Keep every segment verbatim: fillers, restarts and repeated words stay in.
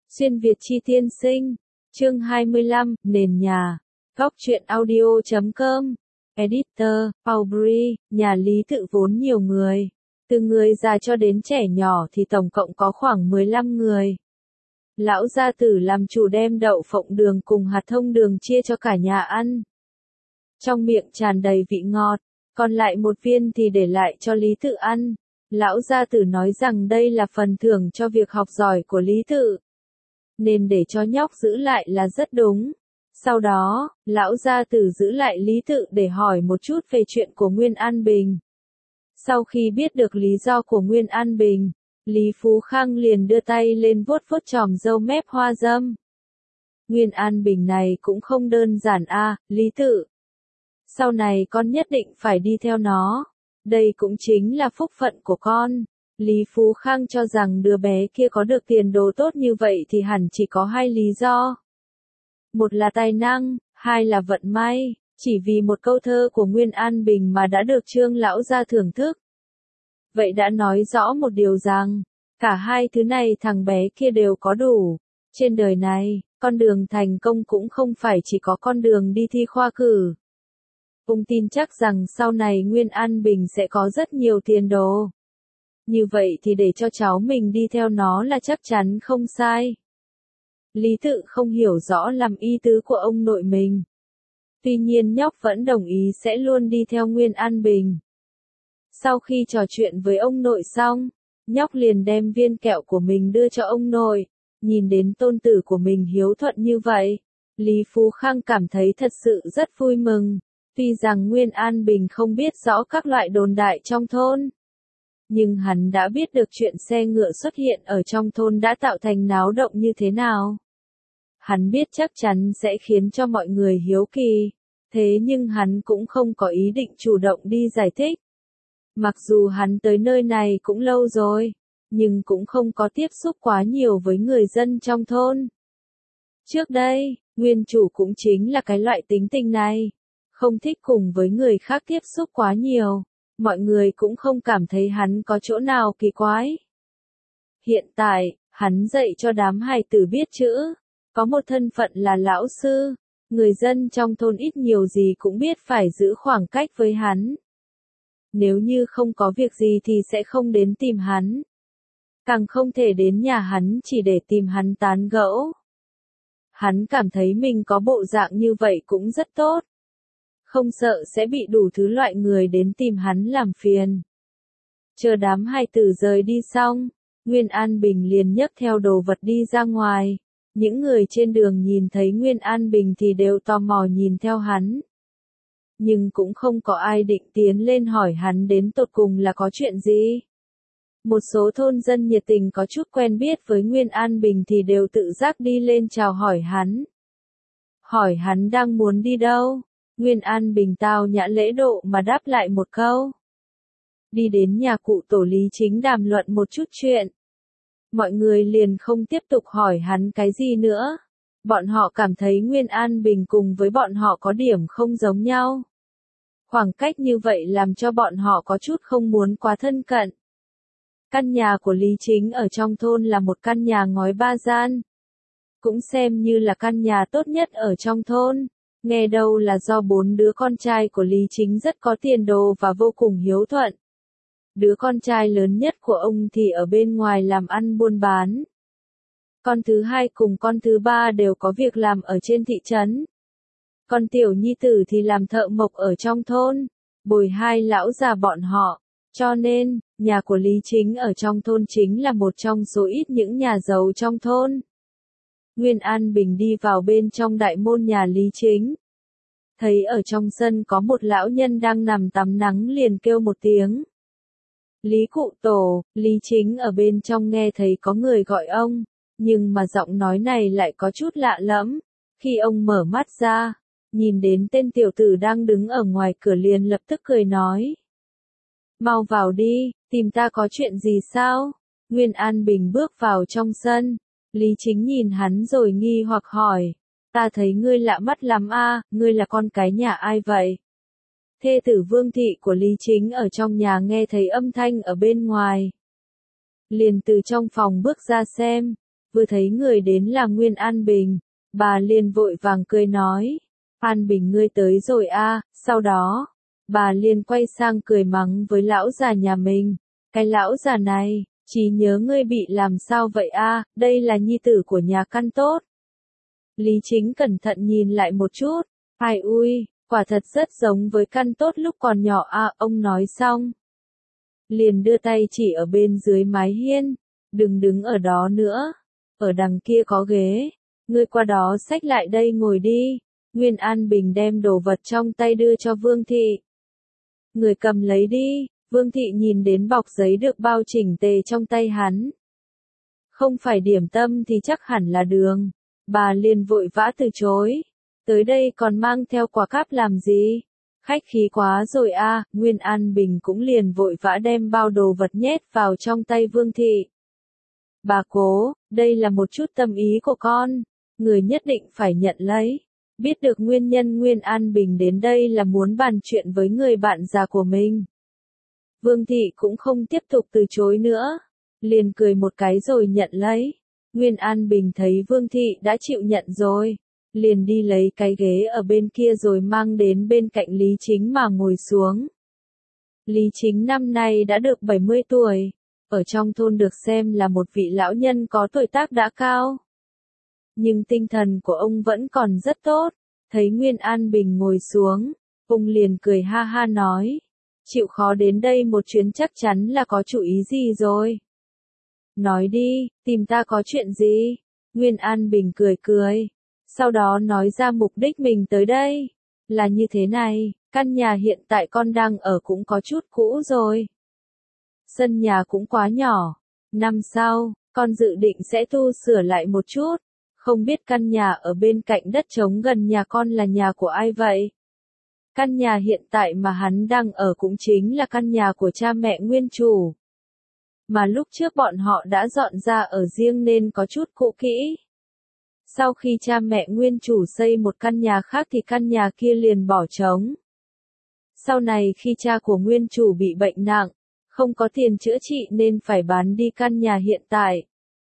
Xuyên Việt Chi tiên sinh, chương hai mươi lăm, nền nhà, góc truyện audio chấm com, editor, Aubrey, nhà Lý Tự vốn nhiều người, từ người già cho đến trẻ nhỏ thì tổng cộng có khoảng mười lăm người. Lão gia tử làm chủ đem đậu phộng đường cùng hạt thông đường chia cho cả nhà ăn. Trong miệng tràn đầy vị ngọt, còn lại một viên thì để lại cho Lý Tự ăn. Lão gia tử nói rằng đây là phần thưởng cho việc học giỏi của Lý Tự, nên để cho nhóc giữ lại là rất đúng. Sau đó, lão gia tử giữ lại Lý Tự để hỏi một chút về chuyện của Nguyên An Bình. Sau khi biết được lý do của Nguyên An Bình, Lý Phú Khang liền đưa tay lên vuốt vuốt chòm râu mép hoa dâm. Nguyên An Bình này cũng không đơn giản a, à, Lý Tự. Sau này con nhất định phải đi theo nó. Đây cũng chính là phúc phận của con. Lý Phú Khang cho rằng đứa bé kia có được tiền đồ tốt như vậy thì hẳn chỉ có hai lý do. Một là tài năng, hai là vận may, chỉ vì một câu thơ của Nguyên An Bình mà đã được Trương lão gia thưởng thức. Vậy đã nói rõ một điều rằng, cả hai thứ này thằng bé kia đều có đủ. Trên đời này, con đường thành công cũng không phải chỉ có con đường đi thi khoa cử. Ông tin chắc rằng sau này Nguyên An Bình sẽ có rất nhiều tiền đồ. Như vậy thì để cho cháu mình đi theo nó là chắc chắn không sai. Lý Tự không hiểu rõ lắm ý tứ của ông nội mình. Tuy nhiên nhóc vẫn đồng ý sẽ luôn đi theo Nguyên An Bình. Sau khi trò chuyện với ông nội xong, nhóc liền đem viên kẹo của mình đưa cho ông nội. Nhìn đến tôn tử của mình hiếu thuận như vậy, Lý Phú Khang cảm thấy thật sự rất vui mừng. Tuy rằng Nguyên An Bình không biết rõ các loại đồn đại trong thôn, nhưng hắn đã biết được chuyện xe ngựa xuất hiện ở trong thôn đã tạo thành náo động như thế nào. Hắn biết chắc chắn sẽ khiến cho mọi người hiếu kỳ, thế nhưng hắn cũng không có ý định chủ động đi giải thích. Mặc dù hắn tới nơi này cũng lâu rồi, nhưng cũng không có tiếp xúc quá nhiều với người dân trong thôn. Trước đây, nguyên chủ cũng chính là cái loại tính tình này, không thích cùng với người khác tiếp xúc quá nhiều. Mọi người cũng không cảm thấy hắn có chỗ nào kỳ quái. Hiện tại, hắn dạy cho đám hài tử biết chữ, có một thân phận là lão sư, người dân trong thôn ít nhiều gì cũng biết phải giữ khoảng cách với hắn. Nếu như không có việc gì thì sẽ không đến tìm hắn. Càng không thể đến nhà hắn chỉ để tìm hắn tán gẫu. Hắn cảm thấy mình có bộ dạng như vậy cũng rất tốt. Không sợ sẽ bị đủ thứ loại người đến tìm hắn làm phiền. Chờ đám hài tử rời đi xong, Nguyên An Bình liền nhấc theo đồ vật đi ra ngoài. Những người trên đường nhìn thấy Nguyên An Bình thì đều tò mò nhìn theo hắn. Nhưng cũng không có ai định tiến lên hỏi hắn đến tột cùng là có chuyện gì. Một số thôn dân nhiệt tình có chút quen biết với Nguyên An Bình thì đều tự giác đi lên chào hỏi hắn. Hỏi hắn đang muốn đi đâu? Nguyên An Bình tao nhã lễ độ mà đáp lại một câu. Đi đến nhà cụ tổ Lý Chính đàm luận một chút chuyện. Mọi người liền không tiếp tục hỏi hắn cái gì nữa. Bọn họ cảm thấy Nguyên An Bình cùng với bọn họ có điểm không giống nhau. Khoảng cách như vậy làm cho bọn họ có chút không muốn quá thân cận. Căn nhà của Lý Chính ở trong thôn là một căn nhà ngói ba gian. Cũng xem như là căn nhà tốt nhất ở trong thôn. Nghe đâu là do bốn đứa con trai của Lý Chính rất có tiền đồ và vô cùng hiếu thuận. Đứa con trai lớn nhất của ông thì ở bên ngoài làm ăn buôn bán. Con thứ hai cùng con thứ ba đều có việc làm ở trên thị trấn. Con tiểu nhi tử thì làm thợ mộc ở trong thôn, bồi hai lão già bọn họ. Cho nên, nhà của Lý Chính ở trong thôn chính là một trong số ít những nhà giàu trong thôn. Nguyên An Bình đi vào bên trong đại môn nhà Lý Chính. Thấy ở trong sân có một lão nhân đang nằm tắm nắng liền kêu một tiếng. Lý cụ tổ, Lý Chính ở bên trong nghe thấy có người gọi ông, nhưng mà giọng nói này lại có chút lạ lẫm. Khi ông mở mắt ra, nhìn đến tên tiểu tử đang đứng ở ngoài cửa liền lập tức cười nói. Mau vào đi, tìm ta có chuyện gì sao? Nguyên An Bình bước vào trong sân. Lý Chính nhìn hắn rồi nghi hoặc hỏi. Ta thấy ngươi lạ mắt lắm a, ngươi là con cái nhà ai vậy? Thê tử Vương thị của Lý Chính ở trong nhà nghe thấy âm thanh ở bên ngoài. Liền từ trong phòng bước ra xem. vừa thấy người đến là Nguyên An Bình, bà liền vội vàng cười nói, An Bình ngươi tới rồi a. Sau đó, bà liền quay sang cười mắng với lão già nhà mình, cái lão già này, chỉ nhớ ngươi bị làm sao vậy a, đây là nhi tử của nhà căn tốt. Lý Chính cẩn thận nhìn lại một chút, ai ui, quả thật rất giống với căn tốt lúc còn nhỏ a, ông nói xong. Liền đưa tay chỉ ở bên dưới mái hiên, đừng đứng ở đó nữa, ở đằng kia có ghế, ngươi qua đó xách lại đây ngồi đi. Nguyên An Bình đem đồ vật trong tay đưa cho Vương Thị. Người cầm lấy đi, Vương Thị nhìn đến bọc giấy được bao chỉnh tề trong tay hắn. Không phải điểm tâm thì chắc hẳn là đường, bà liền vội vã từ chối, tới đây còn mang theo quả cáp làm gì? Khách khí quá rồi a. Nguyên An Bình cũng liền vội vã đem bao đồ vật nhét vào trong tay Vương Thị. Bà cố, đây là một chút tâm ý của con, người nhất định phải nhận lấy. Biết được nguyên nhân Nguyên An Bình đến đây là muốn bàn chuyện với người bạn già của mình. Vương Thị cũng không tiếp tục từ chối nữa, liền cười một cái rồi nhận lấy. Nguyên An Bình thấy Vương Thị đã chịu nhận rồi, liền đi lấy cái ghế ở bên kia rồi mang đến bên cạnh Lý Chính mà ngồi xuống. Lý Chính năm nay đã được bảy mươi tuổi, ở trong thôn được xem là một vị lão nhân có tuổi tác đã cao. Nhưng tinh thần của ông vẫn còn rất tốt, thấy Nguyên An Bình ngồi xuống, ông liền cười ha ha nói, chịu khó đến đây một chuyến chắc chắn là có chủ ý gì rồi. Nói đi, tìm ta có chuyện gì? Nguyên An Bình cười cười, sau đó nói ra mục đích mình tới đây, là như thế này, căn nhà hiện tại con đang ở cũng có chút cũ rồi. Sân nhà cũng quá nhỏ, năm sau, con dự định sẽ tu sửa lại một chút. Không biết căn nhà ở bên cạnh đất trống gần nhà con là nhà của ai vậy? Căn nhà hiện tại mà hắn đang ở cũng chính là căn nhà của cha mẹ nguyên chủ. Mà lúc trước bọn họ đã dọn ra ở riêng nên có chút cũ kỹ. Sau khi cha mẹ nguyên chủ xây một căn nhà khác thì căn nhà kia liền bỏ trống. Sau này khi cha của nguyên chủ bị bệnh nặng, không có tiền chữa trị nên phải bán đi căn nhà hiện tại.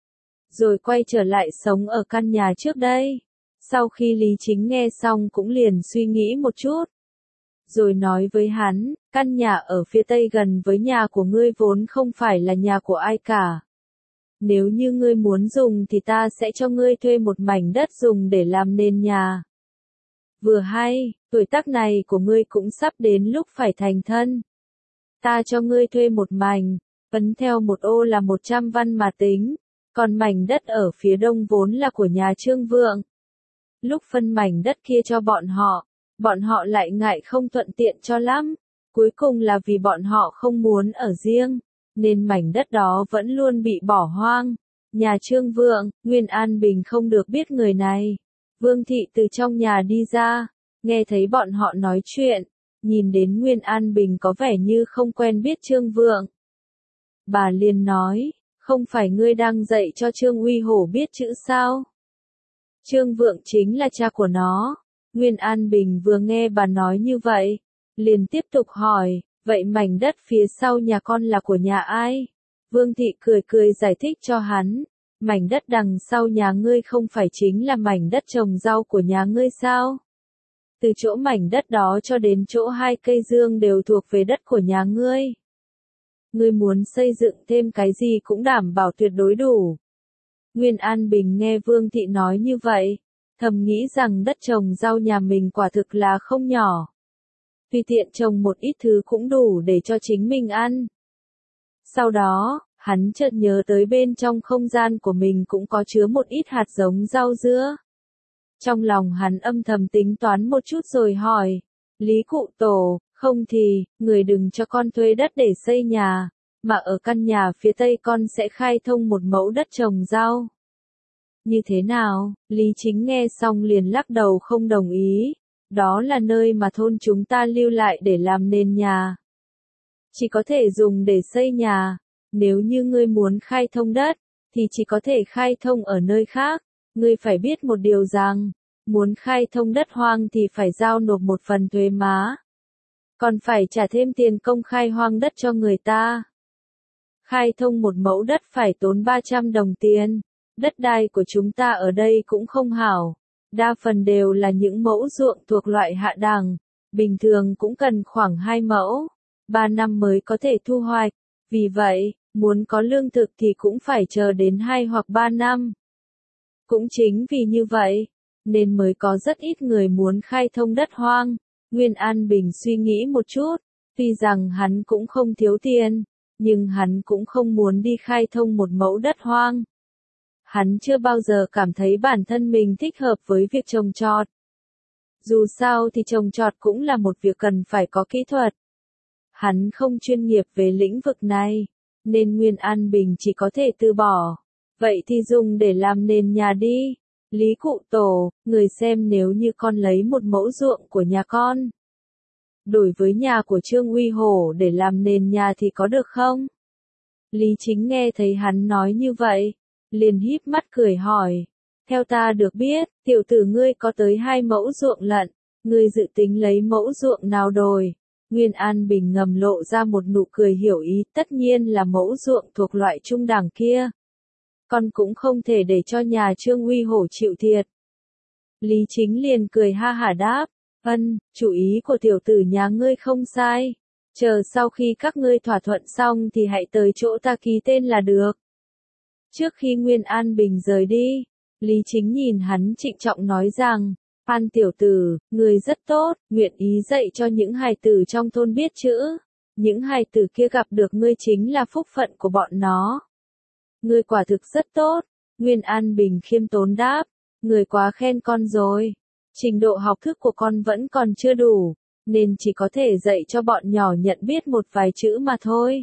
Rồi quay trở lại sống ở căn nhà trước đây. Sau khi Lý Chính nghe xong cũng liền suy nghĩ một chút. Rồi nói với hắn, căn nhà ở phía tây gần với nhà của ngươi vốn không phải là nhà của ai cả. Nếu như ngươi muốn dùng thì ta sẽ cho ngươi thuê một mảnh đất dùng để làm nền nhà. Vừa hay, tuổi tác này của ngươi cũng sắp đến lúc phải thành thân. Ta cho ngươi thuê một mảnh, ấn theo một ô là một trăm văn mà tính. Còn mảnh đất ở phía đông vốn là của nhà Trương Vượng. Lúc phân mảnh đất kia cho bọn họ, bọn họ lại ngại không thuận tiện cho lắm. Cuối cùng là vì bọn họ không muốn ở riêng, nên mảnh đất đó vẫn luôn bị bỏ hoang. Nhà Trương Vượng, Nguyên An Bình không được biết người này. Vương Thị từ trong nhà đi ra, nghe thấy bọn họ nói chuyện, nhìn đến Nguyên An Bình có vẻ như không quen biết Trương Vượng. Bà liền nói, không phải ngươi đang dạy cho Trương Uy Hổ biết chữ sao? Trương Vượng chính là cha của nó. Nguyên An Bình vừa nghe bà nói như vậy, liền tiếp tục hỏi, vậy mảnh đất phía sau nhà con là của nhà ai? Vương Thị cười cười giải thích cho hắn, mảnh đất đằng sau nhà ngươi không phải chính là mảnh đất trồng rau của nhà ngươi sao? Từ chỗ mảnh đất đó cho đến chỗ hai cây dương đều thuộc về đất của nhà ngươi. Ngươi muốn xây dựng thêm cái gì cũng đảm bảo tuyệt đối đủ. Nguyên An Bình nghe Vương Thị nói như vậy, thầm nghĩ rằng đất trồng rau nhà mình quả thực là không nhỏ. Tùy tiện trồng một ít thứ cũng đủ để cho chính mình ăn. Sau đó, hắn chợt nhớ tới bên trong không gian của mình cũng có chứa một ít hạt giống rau dưa. Trong lòng hắn âm thầm tính toán một chút rồi hỏi, Lý Cụ Tổ, không thì, người đừng cho con thuê đất để xây nhà, mà ở căn nhà phía tây con sẽ khai thông một mẫu đất trồng rau. Như thế nào? Lý Chính nghe xong liền lắc đầu không đồng ý, đó là nơi mà thôn chúng ta lưu lại để làm nền nhà. Chỉ có thể dùng để xây nhà, nếu như ngươi muốn khai thông đất, thì chỉ có thể khai thông ở nơi khác. Ngươi phải biết một điều rằng, muốn khai thông đất hoang thì phải giao nộp một phần thuế má. Còn phải trả thêm tiền công khai hoang đất cho người ta. Khai thông một mẫu đất phải tốn ba trăm đồng tiền. Đất đai của chúng ta ở đây cũng không hảo. Đa phần đều là những mẫu ruộng thuộc loại hạ đẳng. Bình thường cũng cần khoảng hai mẫu, ba năm mới có thể thu hoạch. Vì vậy, muốn có lương thực thì cũng phải chờ đến hai hoặc ba năm. Cũng chính vì như vậy, nên mới có rất ít người muốn khai thông đất hoang. Nguyên An Bình suy nghĩ một chút, tuy rằng hắn cũng không thiếu tiền, nhưng hắn cũng không muốn đi khai thông một mẫu đất hoang. Hắn chưa bao giờ cảm thấy bản thân mình thích hợp với việc trồng trọt. Dù sao thì trồng trọt cũng là một việc cần phải có kỹ thuật. Hắn không chuyên nghiệp về lĩnh vực này, nên Nguyên An Bình chỉ có thể từ bỏ. Vậy thì dùng để làm nền nhà đi. Lý Cụ Tổ, người xem nếu như con lấy một mẫu ruộng của nhà con, đổi với nhà của Trương Uy Hổ để làm nền nhà thì có được không? Lý Chính nghe thấy hắn nói như vậy, liền híp mắt cười hỏi. Theo ta được biết, tiểu tử ngươi có tới hai mẫu ruộng lận, ngươi dự tính lấy mẫu ruộng nào đổi? Nguyên An Bình ngầm lộ ra một nụ cười hiểu ý, tất nhiên là mẫu ruộng thuộc loại trung đẳng kia. Con cũng không thể để cho nhà Trương Uy Hổ chịu thiệt. Lý Chính liền cười ha hả đáp, ân, chủ ý của tiểu tử nhà ngươi không sai. Chờ sau khi các ngươi thỏa thuận xong thì hãy tới chỗ ta ký tên là được. Trước khi Nguyên An Bình rời đi, Lý Chính nhìn hắn trịnh trọng nói rằng, An tiểu tử, người rất tốt, nguyện ý dạy cho những hài tử trong thôn biết chữ. Những hài tử kia gặp được ngươi chính là phúc phận của bọn nó. Ngươi quả thực rất tốt. Nguyên An Bình khiêm tốn đáp, người quá khen con rồi. Trình độ học thức của con vẫn còn chưa đủ, nên chỉ có thể dạy cho bọn nhỏ nhận biết một vài chữ mà thôi.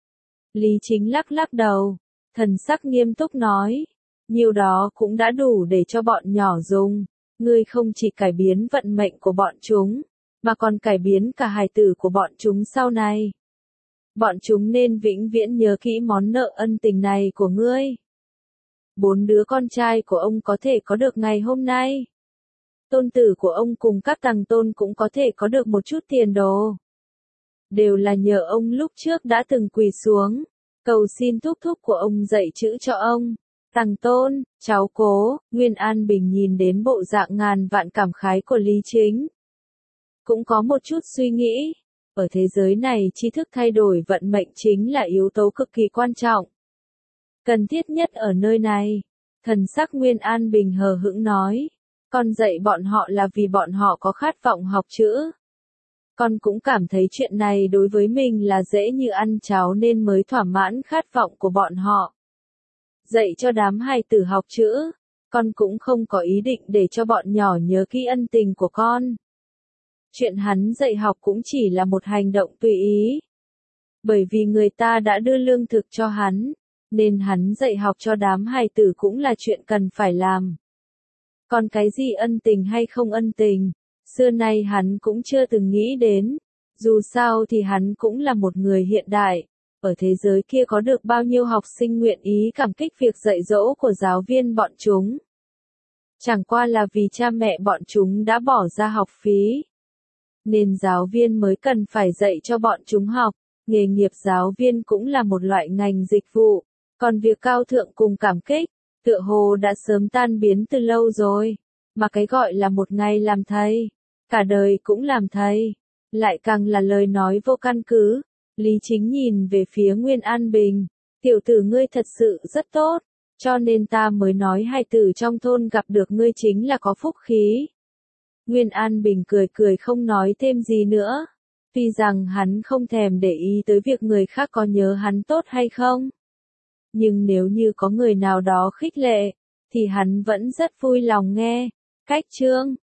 Lý Chính lắc lắc đầu, thần sắc nghiêm túc nói, nhiều đó cũng đã đủ để cho bọn nhỏ dùng. Ngươi không chỉ cải biến vận mệnh của bọn chúng, mà còn cải biến cả hài tử của bọn chúng sau này. Bọn chúng nên vĩnh viễn nhớ kỹ món nợ ân tình này của ngươi. Bốn đứa con trai của ông có thể có được ngày hôm nay. Tôn tử của ông cùng các tàng tôn cũng có thể có được một chút tiền đồ. Đều là nhờ ông lúc trước đã từng quỳ xuống, cầu xin thúc thúc của ông dạy chữ cho ông. Tàng Tôn, cháu Cố, Nguyên An Bình nhìn đến bộ dạng ngàn vạn cảm khái của Lý Chính. Cũng có một chút suy nghĩ, ở thế giới này tri thức thay đổi vận mệnh chính là yếu tố cực kỳ quan trọng. Cần thiết nhất ở nơi này, thần sắc Nguyên An Bình hờ hững nói, con dạy bọn họ là vì bọn họ có khát vọng học chữ. Con cũng cảm thấy chuyện này đối với mình là dễ như ăn cháo nên mới thỏa mãn khát vọng của bọn họ. Dạy cho đám hài tử học chữ, con cũng không có ý định để cho bọn nhỏ nhớ kỹ ân tình của con. Chuyện hắn dạy học cũng chỉ là một hành động tùy ý. Bởi vì người ta đã đưa lương thực cho hắn, nên hắn dạy học cho đám hài tử cũng là chuyện cần phải làm. Còn cái gì ân tình hay không ân tình, xưa nay hắn cũng chưa từng nghĩ đến. Dù sao thì hắn cũng là một người hiện đại. Ở thế giới kia có được bao nhiêu học sinh nguyện ý cảm kích việc dạy dỗ của giáo viên bọn chúng. Chẳng qua là vì cha mẹ bọn chúng đã bỏ ra học phí, nên giáo viên mới cần phải dạy cho bọn chúng học. Nghề nghiệp giáo viên cũng là một loại ngành dịch vụ, còn việc cao thượng cùng cảm kích, tựa hồ đã sớm tan biến từ lâu rồi. Mà cái gọi là một ngày làm thầy, cả đời cũng làm thầy, lại càng là lời nói vô căn cứ. Lý Chính nhìn về phía Nguyên An Bình, tiểu tử ngươi thật sự rất tốt, cho nên ta mới nói hài tử trong thôn gặp được ngươi chính là có phúc khí. Nguyên An Bình cười cười không nói thêm gì nữa, tuy rằng hắn không thèm để ý tới việc người khác có nhớ hắn tốt hay không. Nhưng nếu như có người nào đó khích lệ, thì hắn vẫn rất vui lòng nghe. Cách chương